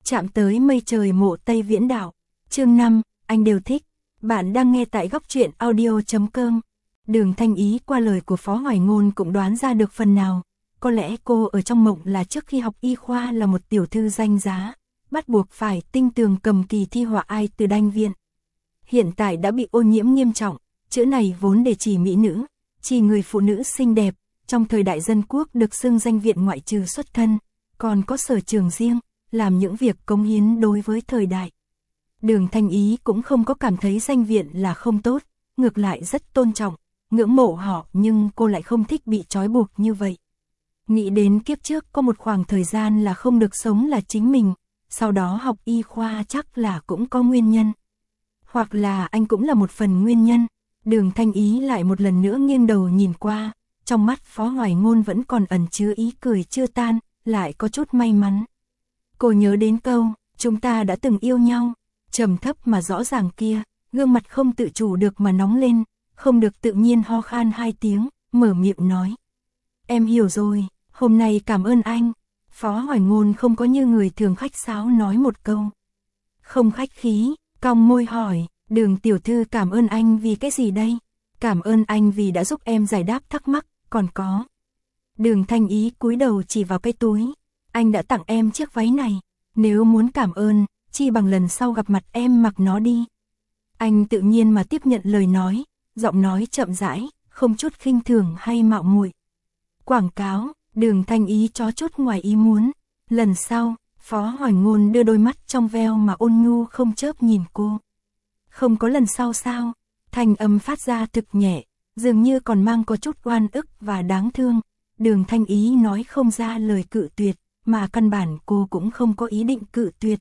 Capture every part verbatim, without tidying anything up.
Chạm tới mây trời mộ Tây Viễn Đạo. Chương năm, anh đều thích. Bạn đang nghe tại góc truyện audio chấm com. Đường Thanh Ý qua lời của Phó Hoài Ngôn cũng đoán ra được phần nào. Có lẽ cô ở trong mộng là trước khi học y khoa là một tiểu thư danh giá, bắt buộc phải tinh tường cầm kỳ thi họa ai từ đanh viện. Hiện tại đã bị ô nhiễm nghiêm trọng, chữ này vốn để chỉ mỹ nữ, chỉ người phụ nữ xinh đẹp, trong thời đại dân quốc được xưng danh viện ngoại trừ xuất thân, còn có sở trường riêng, làm những việc cống hiến đối với thời đại. Đường Thanh Ý cũng không có cảm thấy danh viện là không tốt, ngược lại rất tôn trọng, ngưỡng mộ họ, nhưng cô lại không thích bị trói buộc như vậy. Nghĩ đến kiếp trước có một khoảng thời gian là không được sống là chính mình, sau đó học y khoa chắc là cũng có nguyên nhân. Hoặc là anh cũng là một phần nguyên nhân. Đường Thanh Ý lại một lần nữa nghiêng đầu nhìn qua, trong mắt Phó Hoài Ngôn vẫn còn ẩn chứa ý cười chưa tan, lại có chút may mắn. Cô nhớ đến câu, chúng ta đã từng yêu nhau, trầm thấp mà rõ ràng kia, gương mặt không tự chủ được mà nóng lên, không được tự nhiên ho khan hai tiếng, mở miệng nói. Em hiểu rồi, hôm nay cảm ơn anh. Phó Hoài Ngôn không có như người thường khách sáo nói một câu. Không khách khí, cong môi hỏi, Đường tiểu thư cảm ơn anh vì cái gì đây? Cảm ơn anh vì đã giúp em giải đáp thắc mắc, còn có. Đường Thanh Ý cúi đầu chỉ vào cái túi. Anh đã tặng em chiếc váy này. Nếu muốn cảm ơn, chi bằng lần sau gặp mặt em mặc nó đi. Anh tự nhiên mà tiếp nhận lời nói, giọng nói chậm rãi, không chút khinh thường hay mạo muội. Quảng cáo, Đường Thanh Ý chó chút ngoài ý muốn. Lần sau, Phó Hoài Ngôn đưa đôi mắt trong veo mà ôn nhu không chớp nhìn cô. Không có lần sau sao? Thanh âm phát ra thực nhẹ, dường như còn mang có chút oan ức và đáng thương. Đường Thanh Ý nói không ra lời cự tuyệt, mà căn bản cô cũng không có ý định cự tuyệt.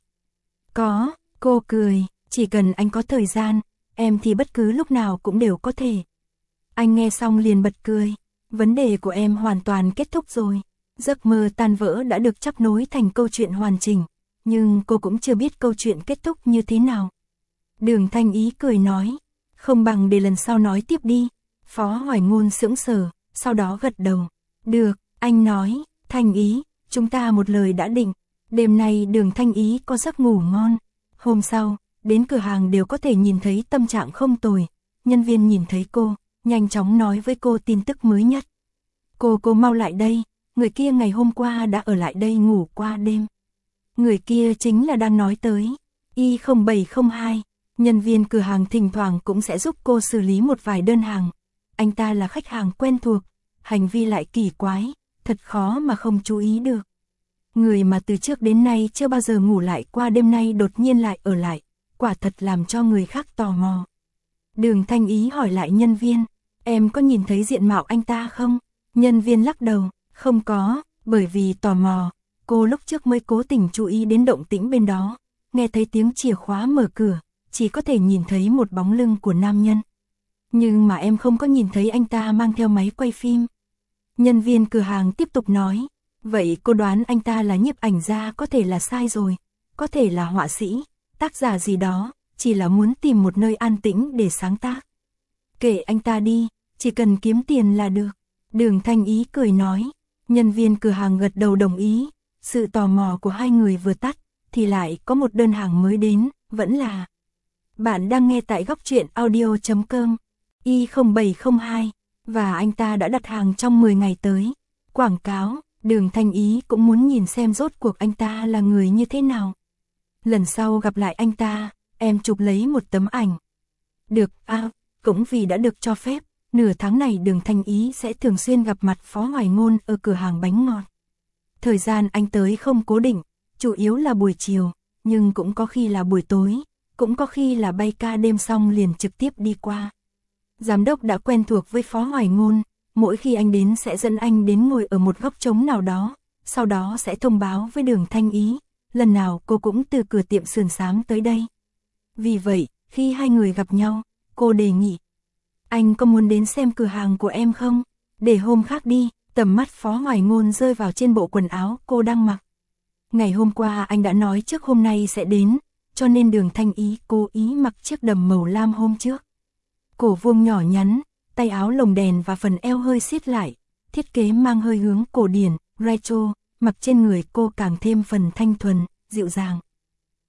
Có, cô cười, chỉ cần anh có thời gian, em thì bất cứ lúc nào cũng đều có thể. Anh nghe xong liền bật cười, vấn đề của em hoàn toàn kết thúc rồi. Giấc mơ tan vỡ đã được chắp nối thành câu chuyện hoàn chỉnh, nhưng cô cũng chưa biết câu chuyện kết thúc như thế nào. Đường Thanh Ý cười nói, không bằng để lần sau nói tiếp đi. Phó Hoài Ngôn sững sờ, sau đó gật đầu. Được, anh nói, Thanh Ý, chúng ta một lời đã định. Đêm nay Đường Thanh Ý có giấc ngủ ngon. Hôm sau, đến cửa hàng đều có thể nhìn thấy tâm trạng không tồi. Nhân viên nhìn thấy cô, nhanh chóng nói với cô tin tức mới nhất. Cô cô mau lại đây, người kia ngày hôm qua đã ở lại đây ngủ qua đêm. Người kia chính là đang nói tới Y không bảy không hai. Nhân viên cửa hàng thỉnh thoảng cũng sẽ giúp cô xử lý một vài đơn hàng. Anh ta là khách hàng quen thuộc, hành vi lại kỳ quái, thật khó mà không chú ý được. Người mà từ trước đến nay chưa bao giờ ngủ lại qua đêm nay đột nhiên lại ở lại, quả thật làm cho người khác tò mò. Đường Thanh Ý hỏi lại nhân viên, em có nhìn thấy diện mạo anh ta không? Nhân viên lắc đầu, không có, bởi vì tò mò, cô lúc trước mới cố tình chú ý đến động tĩnh bên đó, nghe thấy tiếng chìa khóa mở cửa, chỉ có thể nhìn thấy một bóng lưng của nam nhân. Nhưng mà em không có nhìn thấy anh ta mang theo máy quay phim. Nhân viên cửa hàng tiếp tục nói, vậy cô đoán anh ta là nhiếp ảnh gia có thể là sai rồi, có thể là họa sĩ, tác giả gì đó, chỉ là muốn tìm một nơi an tĩnh để sáng tác. Kệ anh ta đi, chỉ cần kiếm tiền là được. Đường Thanh Ý cười nói, nhân viên cửa hàng gật đầu đồng ý, sự tò mò của hai người vừa tắt, thì lại có một đơn hàng mới đến, vẫn là. Bạn đang nghe tại góc truyện audio chấm com. Y không bảy không hai, và anh ta đã đặt hàng trong mười ngày tới. Quảng cáo, Đường Thanh Ý cũng muốn nhìn xem rốt cuộc anh ta là người như thế nào. Lần sau gặp lại anh ta, em chụp lấy một tấm ảnh. Được, à, cũng vì đã được cho phép, nửa tháng này Đường Thanh Ý sẽ thường xuyên gặp mặt Phó Hoài Ngôn ở cửa hàng bánh ngọt. Thời gian anh tới không cố định, chủ yếu là buổi chiều, nhưng cũng có khi là buổi tối, cũng có khi là bay ca đêm xong liền trực tiếp đi qua. Giám đốc đã quen thuộc với Phó Hoài Ngôn, mỗi khi anh đến sẽ dẫn anh đến ngồi ở một góc trống nào đó, sau đó sẽ thông báo với Đường Thanh Ý, lần nào cô cũng từ cửa tiệm sườn xám tới đây. Vì vậy, khi hai người gặp nhau, cô đề nghị, anh có muốn đến xem cửa hàng của em không? Để hôm khác đi. Tầm mắt Phó Hoài Ngôn rơi vào trên bộ quần áo cô đang mặc. Ngày hôm qua anh đã nói trước hôm nay sẽ đến, cho nên Đường Thanh Ý cố ý mặc chiếc đầm màu lam hôm trước. Cổ vuông nhỏ nhắn, tay áo lồng đèn và phần eo hơi siết lại, thiết kế mang hơi hướng cổ điển, retro, mặc trên người cô càng thêm phần thanh thuần, dịu dàng.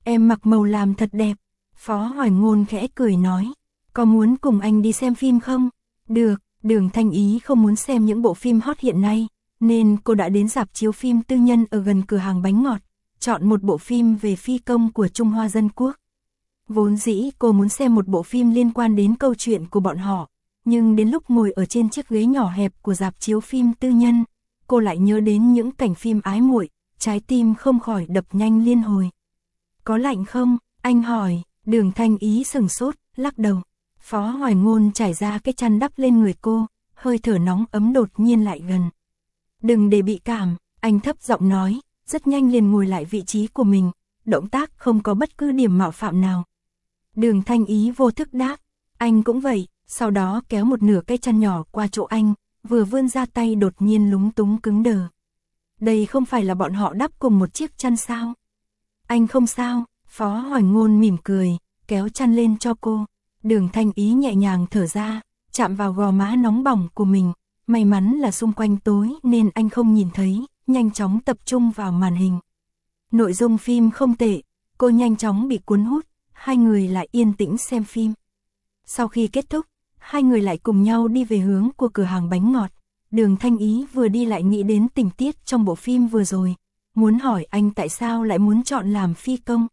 em mặc màu làm thật đẹp. Phó Hoài Ngôn khẽ cười nói, có muốn cùng anh đi xem phim không? Được, Đường Thanh Ý không muốn xem những bộ phim hot hiện nay, nên cô đã đến rạp chiếu phim tư nhân ở gần cửa hàng bánh ngọt, chọn một bộ phim về phi công của Trung Hoa Dân Quốc. Vốn dĩ cô muốn xem một bộ phim liên quan đến câu chuyện của bọn họ, nhưng đến lúc ngồi ở trên chiếc ghế nhỏ hẹp của rạp chiếu phim tư nhân, cô lại nhớ đến những cảnh phim ái muội, trái tim không khỏi đập nhanh liên hồi. Có lạnh không? Anh hỏi. Đường Thanh Ý sừng sốt, lắc đầu. Phó Hoài Ngôn trải ra cái chăn đắp lên người cô, hơi thở nóng ấm đột nhiên lại gần. Đừng để bị cảm, anh thấp giọng nói, rất nhanh liền ngồi lại vị trí của mình, động tác không có bất cứ điểm mạo phạm nào. Đường Thanh Ý vô thức đáp, anh cũng vậy, sau đó kéo một nửa cái chăn nhỏ qua chỗ anh, vừa vươn ra tay đột nhiên lúng túng cứng đờ. Đây không phải là bọn họ đắp cùng một chiếc chăn sao? Anh không sao, Phó Hoài Ngôn mỉm cười, kéo chăn lên cho cô. Đường Thanh Ý nhẹ nhàng thở ra, chạm vào gò má nóng bỏng của mình, may mắn là xung quanh tối nên anh không nhìn thấy, nhanh chóng tập trung vào màn hình. Nội dung phim không tệ, cô nhanh chóng bị cuốn hút, hai người lại yên tĩnh xem phim. Sau khi kết thúc, hai người lại cùng nhau đi về hướng của cửa hàng bánh ngọt. Đường Thanh Ý vừa đi lại nghĩ đến tình tiết trong bộ phim vừa rồi, muốn hỏi anh tại sao lại muốn chọn làm phi công.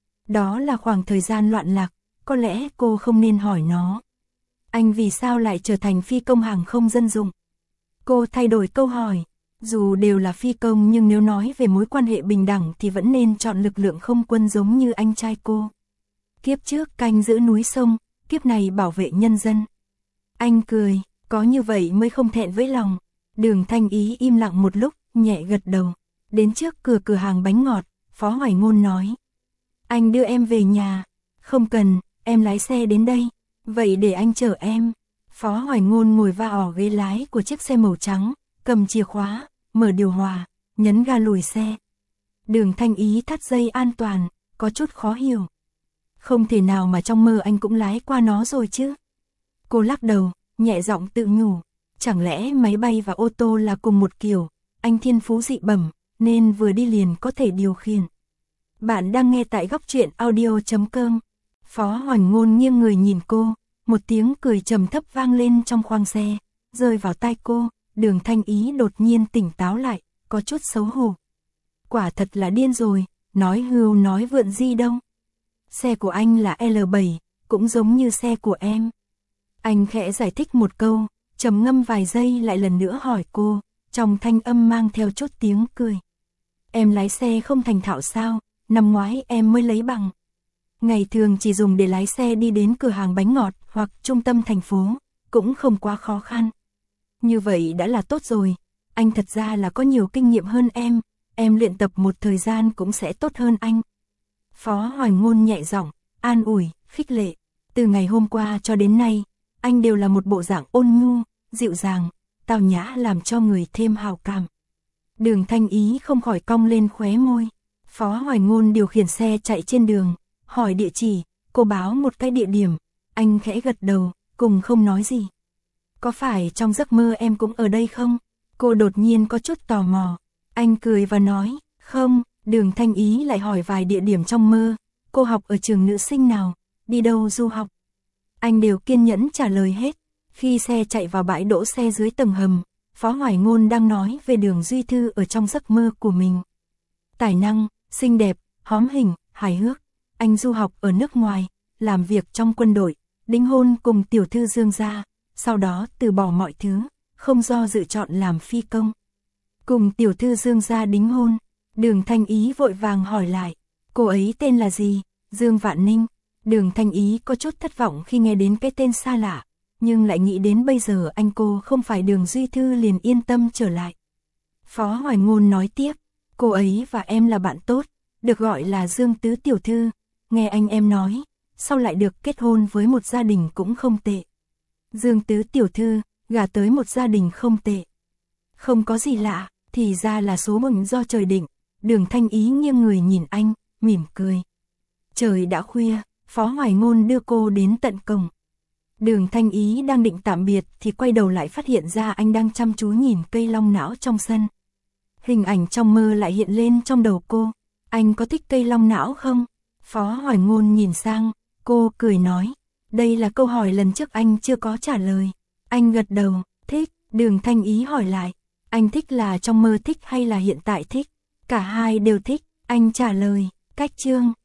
Đó là khoảng thời gian loạn lạc, có lẽ cô không nên hỏi nó. Anh vì sao lại trở thành phi công hàng không dân dụng? Cô thay đổi câu hỏi, dù đều là phi công nhưng nếu nói về mối quan hệ bình đẳng thì vẫn nên chọn lực lượng không quân giống như anh trai cô. Kiếp trước canh giữ núi sông, kiếp này bảo vệ nhân dân. Anh cười, có như vậy mới không thẹn với lòng. Đường Thanh Ý im lặng một lúc, nhẹ gật đầu. Đến trước cửa cửa hàng bánh ngọt, Phó Hoài Ngôn nói. Anh đưa em về nhà. Không cần, em lái xe đến đây. Vậy để anh chở em. Phó Hoài Ngôn ngồi vào ghế lái của chiếc xe màu trắng, cầm chìa khóa, mở điều hòa, nhấn ga lùi xe. Đường Thanh Ý thắt dây an toàn, có chút khó hiểu. Không thể nào mà trong mơ anh cũng lái qua nó rồi chứ. Cô lắc đầu, nhẹ giọng tự nhủ. Chẳng lẽ máy bay và ô tô là cùng một kiểu, anh thiên phú dị bẩm, nên vừa đi liền có thể điều khiển. Bạn đang nghe tại góc truyện audio chấm com. Phó Hoài Ngôn nghiêng người nhìn cô, một tiếng cười trầm thấp vang lên trong khoang xe, rơi vào tai cô. Đường Thanh Ý đột nhiên tỉnh táo lại, có chút xấu hổ. Quả thật là điên rồi, nói hưu nói vượn gì đâu. Xe của anh là L bảy, cũng giống như xe của em. Anh khẽ giải thích một câu, trầm ngâm vài giây lại lần nữa hỏi cô, trong thanh âm mang theo chút tiếng cười. Em lái xe không thành thạo sao, năm ngoái em mới lấy bằng. Ngày thường chỉ dùng để lái xe đi đến cửa hàng bánh ngọt hoặc trung tâm thành phố, cũng không quá khó khăn. Như vậy đã là tốt rồi, anh thật ra là có nhiều kinh nghiệm hơn em, em luyện tập một thời gian cũng sẽ tốt hơn anh. Phó Hoài Ngôn nhẹ giọng, an ủi, khích lệ. Từ ngày hôm qua cho đến nay, anh đều là một bộ dạng ôn nhu, dịu dàng, tao nhã làm cho người thêm hào cảm. Đường Thanh Ý không khỏi cong lên khóe môi. Phó Hoài Ngôn điều khiển xe chạy trên đường, hỏi địa chỉ, cô báo một cái địa điểm, anh khẽ gật đầu, cùng không nói gì. Có phải trong giấc mơ em cũng ở đây không? Cô đột nhiên có chút tò mò. Anh cười và nói, không. Đường Thanh Ý lại hỏi vài địa điểm trong mơ, cô học ở trường nữ sinh nào, đi đâu du học. Anh đều kiên nhẫn trả lời hết. Khi xe chạy vào bãi đỗ xe dưới tầng hầm, Phó Hoài Ngôn đang nói về Đường Duy Thư ở trong giấc mơ của mình. Tài năng, xinh đẹp, hóm hình, hài hước. Anh du học ở nước ngoài, làm việc trong quân đội, đính hôn cùng tiểu thư Dương gia, sau đó từ bỏ mọi thứ, không do dự chọn làm phi công. Cùng tiểu thư Dương gia đính hôn. Đường Thanh Ý vội vàng hỏi lại, cô ấy tên là gì? Dương Vạn Ninh. Đường Thanh Ý có chút thất vọng khi nghe đến cái tên xa lạ, nhưng lại nghĩ đến bây giờ anh cô không phải Đường Duy Thư liền yên tâm trở lại. Phó Hoài Ngôn nói tiếp, cô ấy và em là bạn tốt, được gọi là Dương Tứ tiểu thư, nghe anh em nói, sau lại được kết hôn với một gia đình cũng không tệ. Dương Tứ tiểu thư, gả tới một gia đình không tệ. Không có gì lạ, thì ra là số mệnh do trời định. Đường Thanh Ý nghiêng người nhìn anh, mỉm cười. Trời đã khuya, Phó Hoài Ngôn đưa cô đến tận cổng. Đường Thanh Ý đang định tạm biệt thì quay đầu lại phát hiện ra anh đang chăm chú nhìn cây long não trong sân. Hình ảnh trong mơ lại hiện lên trong đầu cô. Anh có thích cây long não không? Phó Hoài Ngôn nhìn sang, cô cười nói, đây là câu hỏi lần trước anh chưa có trả lời. Anh gật đầu, thích. Đường Thanh Ý hỏi lại, anh thích là trong mơ thích hay là hiện tại thích? Cả hai đều thích, anh trả lời, cách chương.